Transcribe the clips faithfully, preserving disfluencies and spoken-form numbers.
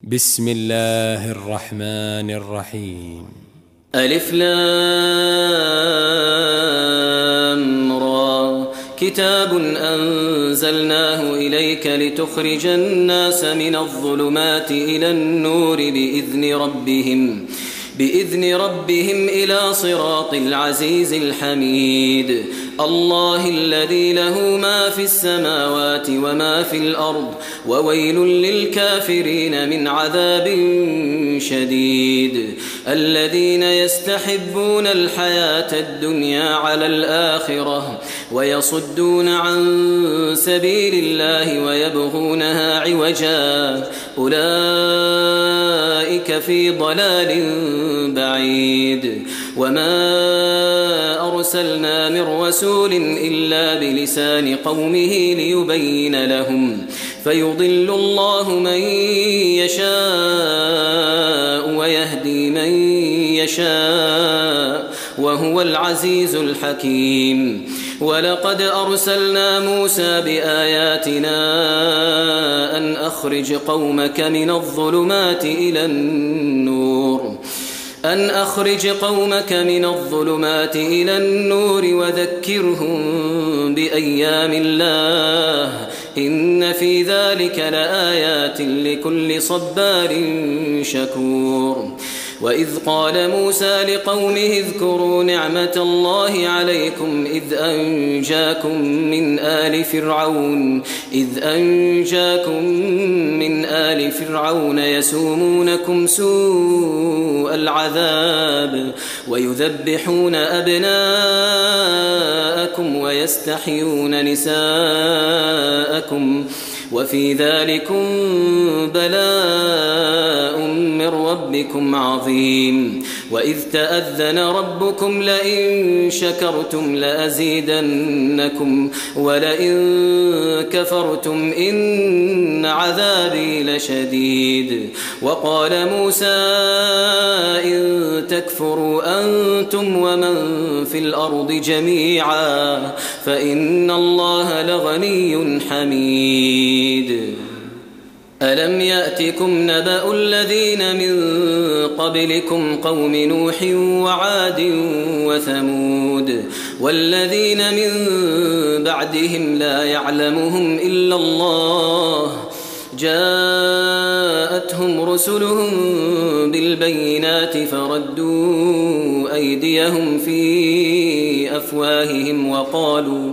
بسم الله الرحمن الرحيم. ألف لام را كتاب أنزلناه إليك لتخرج الناس من الظلمات إلى النور بإذن ربهم بإذن ربهم إلى صراط العزيز الحميد. الله الذي له ما في السماوات وما في الأرض وويل للكافرين من عذاب شديد. الذين يستحبون الحياة الدنيا على الآخرة ويصدون عن سبيل الله ويبغونها عوجا أولئك في ضلال بعيد. وما أرسلنا من رسول إلا بلسان قومه ليبين لهم فيضل الله من يشاء ويهدي من يشاء وهو العزيز الحكيم. ولقد أرسلنا موسى بآياتنا أن أخرج قومك من الظلمات إلى النور أن أخرج قومك من الظلمات إلى النور وذكرهم بأيام الله إن في ذلك لآيات لكل صبار شكور. وإذ قال موسى لقومه اذكروا نعمة الله عليكم إذ أنجاكم من آل فرعون إذ أنجاكم من آل فرعون يسومونكم سوء العذاب ويذبحون أبناءكم ويستحيون نساءكم وفي ذلكم بلاء من ربكم عظيم. وإذ تأذن ربكم لئن شكرتم لأزيدنكم ولئن كفرتم إن عذابي لشديد. وقال موسى إن تكفروا أنتم ومن في الأرض جميعا فإن الله لغني حميد. ألم يأتكم نبأ الذين من قبلكم قوم نوح وعاد وثمود والذين من بعدهم لا يعلمهم إلا الله جاءتهم رسلهم بالبينات فردوا أيديهم في أفواههم وقالوا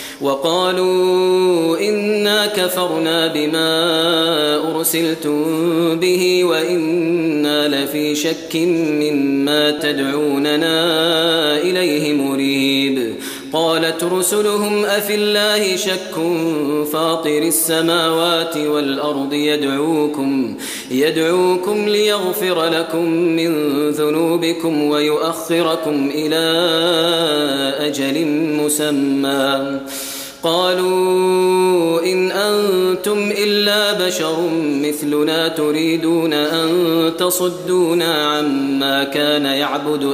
وقالوا إنا كفرنا بما أرسلتم به وإنا لفي شك مما تدعوننا إليه مريب. قالت رسلهم أفي الله شك فاطر السماوات والأرض يدعوكم يدعوكم ليغفر لكم من ذنوبكم ويؤخركم إلى أجل مسمى. قالوا إن أنتم إلا بشر مثلنا تريدون أن تصدونا عما كان يعبد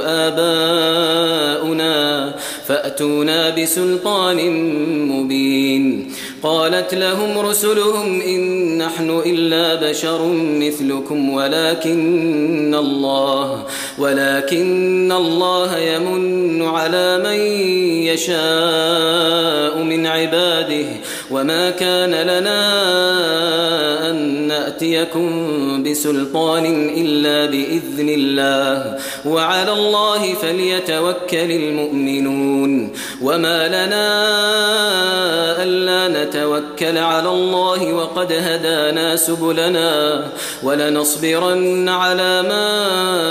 آباؤنا فأتونا بسلطان مبين. قالت لهم رسلهم إن نحن إلا بشر مثلكم ولكن الله ولكن الله يمن على من يشاء من عباده وما كان لنا أن نأتيكم بسلطان إلا بإذن الله وعلى الله فليتوكل المؤمنون. وما لنا ألا نتوكل على الله وقد هدانا سبلنا ولنصبرن على ما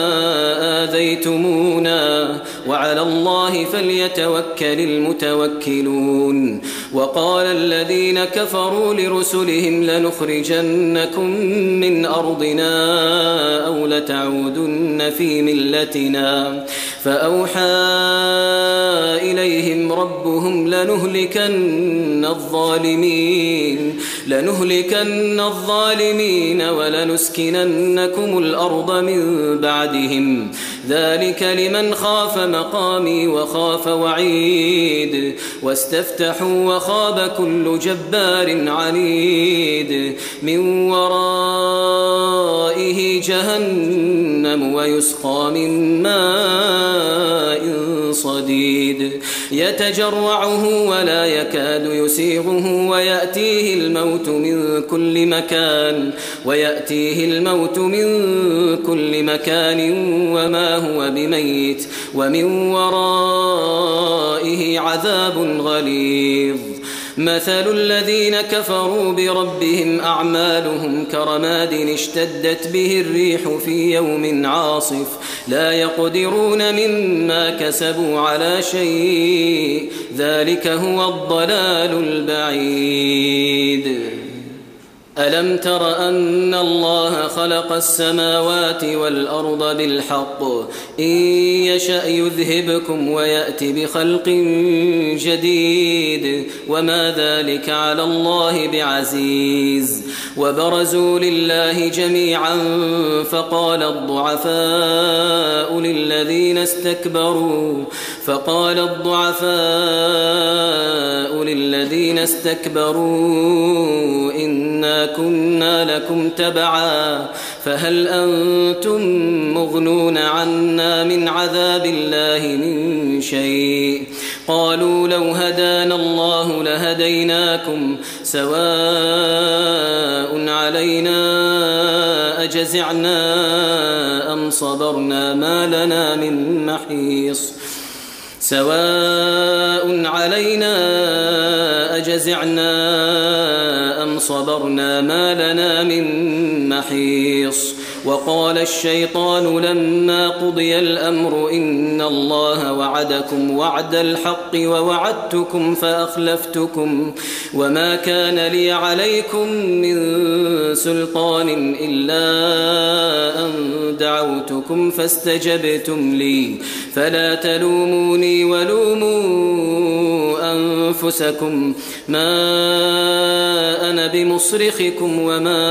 آذيتمونا وعلى الله فليتوكل المتوكلون. وقال الذين كفروا لرسلهم لنخرجنكم من أرضنا أو لتعودن في ملتنا فأوحى إليهم ربهم لنهلكن الظالمين لنهلكن الظالمين ولنسكننكم الأرض من بعدهم ذلك لمن خاف مقامي وخاف وعيد. واستفتحوا وخاب كل جبار عنيد من وراء ورائه جهنم ويسقى من ماء صديد يتجرعه ولا يكاد يسيغه ويأتيه الموت من كل مكان ويأتيه الموت من كل مكان وما هو بميت ومن ورائه عذاب غليظ. مثل الذين كفروا بربهم أعمالهم كرماد اشتدت به الريح في يوم عاصف لا يقدرون مما كسبوا على شيء ذلك هو الضلال البعيد. ألم تر أن الله خلق السماوات والأرض بالحق إن يشأ يذهبكم ويأتي بخلق جديد وما ذلك على الله بعزيز. وبرزوا لله جميعا فقال الضعفاء للذين استكبروا فقال الضعفاء للذين استكبروا إنا كنا لكم تبعا فهل أنتم مغنون عنا من عذاب الله من شيء قالوا لو هدانا الله لهديناكم سواء علينا أجزعنا أم صبرنا ما لنا من محيص سواء علينا أجزعنا أم صبرنا ما لنا من محيص. وقال الشيطان لما قضي الأمر إن الله وعدكم وعد الحق ووعدتكم فأخلفتكم وما كان لي عليكم من سلطان إلا أن دعوتكم فاستجبتم لي فلا تلوموني ولوموا أنفسكم ما أنا بمصرخكم وما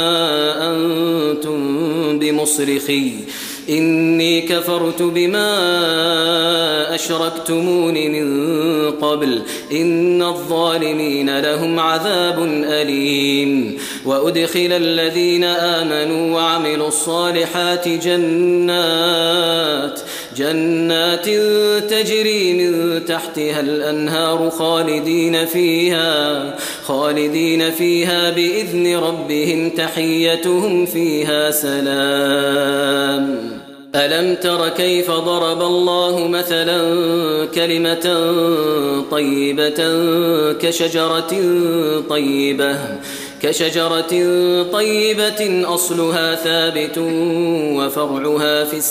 أنتم بمصرخي إني كفرت بما أشركتمون من قبل إن الظالمين لهم عذاب أليم. وأدخل الذين آمنوا وعملوا الصالحات جنات جنات تجري من تحتها الأنهار خالدين فيها خالدين فيها بإذن ربهم تحيتهم فيها سلام. ألم تر كيف ضرب الله مثلا كلمة طيبة كشجرة طيبة كشجرة طيبة أصلها ثابت وفرعها في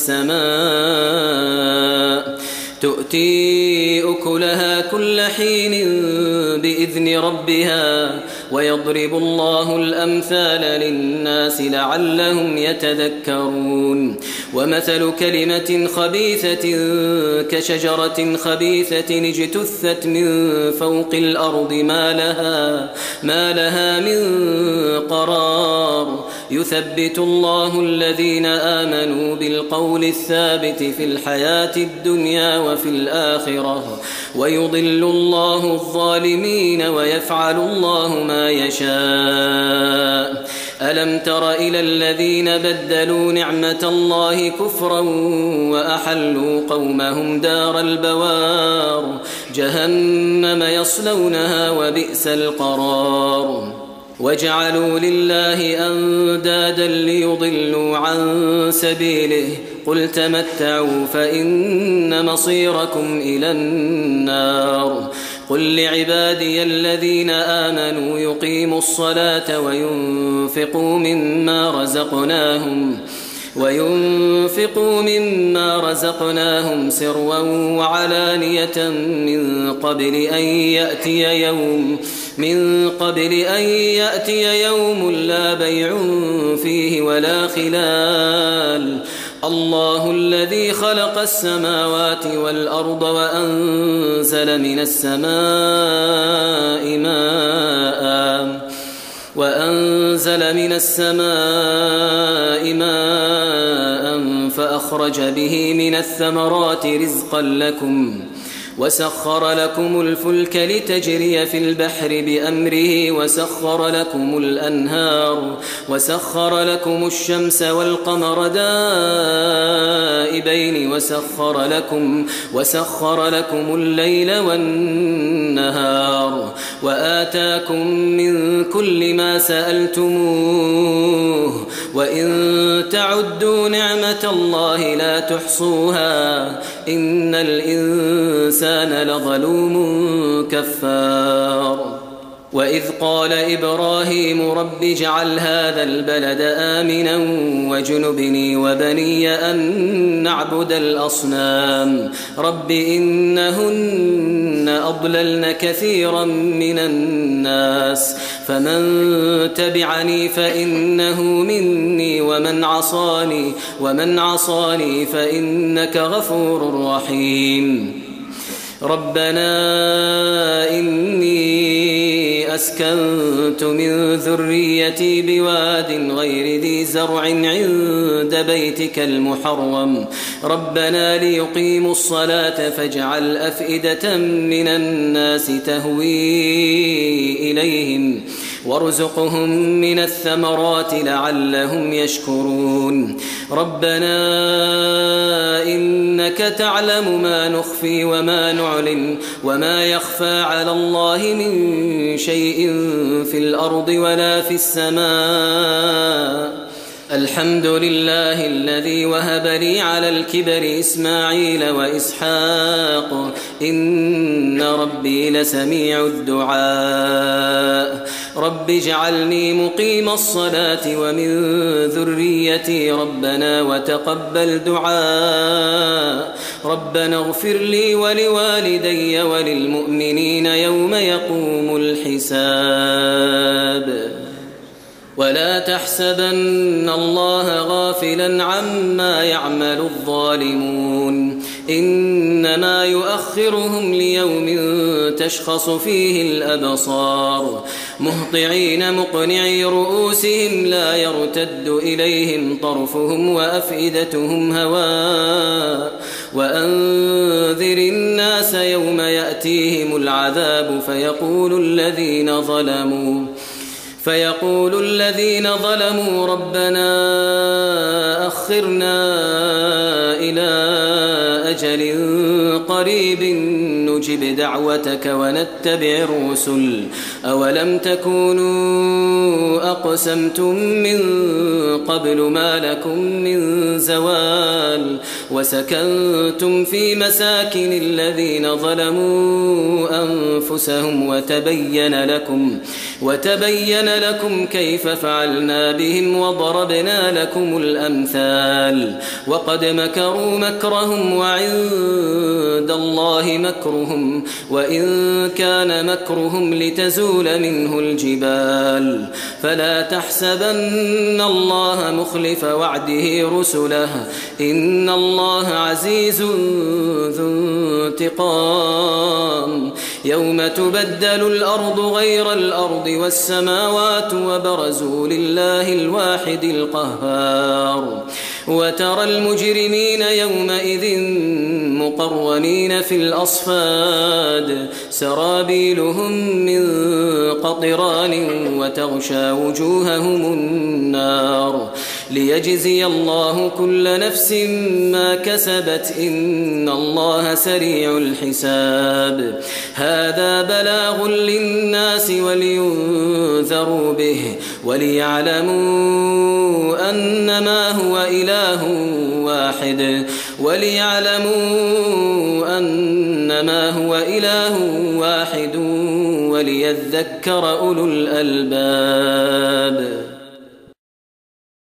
السماء تؤتي أكلها كل حين بإذن ربها ويضرب الله الأمثال للناس لعلهم يتذكرون. ومثل كلمة خبيثة كشجرة خبيثة اجتثت من فوق الأرض ما لها, ما لها من قرار يثبت الله الذين آمنوا بالقول الثابت في الحياة الدنيا وفي الآخرة ويضل الله الظالمين ويفعل الله ما يشاء. ألم تر إلى الذين بدلوا نعمة الله كفرا وأحلوا قومهم دار البوار جهنم يصلونها وبئس القرار. وجعلوا لله أندادا ليضلوا عن سبيله قل تمتعوا فإن مصيركم إلى النار. قل لعبادي الذين آمنوا يقيموا الصلاة وينفقوا مما رزقناهم وينفقوا مما رزقناهم سرا وعلانية من قبل أن يأتي يوم من قبل أن يأتي يوم لا بيع فيه ولا خلال. الله الذي خلق السماوات والأرض وأنزل من السماء ماء وأنزل من السماء ماء فأخرج به من الثمرات رزقا لكم وسخر لكم الفلك لتجري في البحر بأمره وسخر لكم الأنهار وسخر لكم الشمس والقمر دائبين وسخر لكم وسخر لكم الليل والنهار وآتاكم من كل ما سألتموه وإن تعدوا نعمة الله لا تحصوها إن الإنسان لظلوم كفار. وإذ قال إبراهيم رب اجعل هذا البلد آمنا واجنبني وبني أن نعبد الأصنام رب إنهن أضللن كثيرا من الناس فمن تبعني فإنه مني ومن عصاني ومن عصاني فإنك غفور رحيم. ربنا إني أسكنت من ذريتي بواد غير ذي زرع عند بيتك المحرم ربنا ليقيموا الصلاة فاجعل أفئدة من الناس تهوي إليهم وارزقهم من الثمرات لعلهم يشكرون. ربنا إنك تعلم ما نخفي وما نعلن وما يخفى على الله من شيء في الأرض ولا في السماء. الحمد لله الذي وهب لي على الكبر إسماعيل وإسحاق إن ربي لسميع الدعاء. رب اجعلني مقيم الصلاة ومن ذريتي ربنا وتقبل دعاء. ربنا اغفر لي ولوالدي وللمؤمنين يوم يقوم الحساب. ولا تحسبن الله غافلا عما يعمل الظالمون إنما يؤخرهم ليوم تشخص فيه الأبصار مهطعين مقنعي رؤوسهم لا يرتد إليهم طرفهم وأفئدتهم هواء. وأنذر الناس يوم يأتيهم العذاب فيقول الذين ظلموا فيقول الذين ظلموا ربنا أخرنا إلى أجل قريب نجب دعوتك ونتبع الرسل أولم تكونوا أقسمتم من قبل ما لكم من زوال وسكنتم في مساكن الذين ظلموا أنفسهم وتبين لكم وتبين لكم كيف فعلنا بهم وضربنا لكم الأمثال وقد مكروا مكرهم وعند الله مكرهم وإن كان مكرهم لتزول منه الجبال فلا تحسبن الله مخلف وعده رسله إن الله عزيز ذو انتقام. يوم تبدل الأرض غير الأرض والسماوات وبرزوا لله الواحد القهار وترى المجرمين يومئذ مقرنين في الأصفاد سرابيلهم من قطران وتغشى وجوههم النار ليجزي الله كل نفس ما كسبت إن الله سريع الحساب. هذا بلاغ للناس ولينذروا به وليعلموا أنما هو إله واحد وليعلموا أنما هو إله واحد وليذكر أولو الألباب.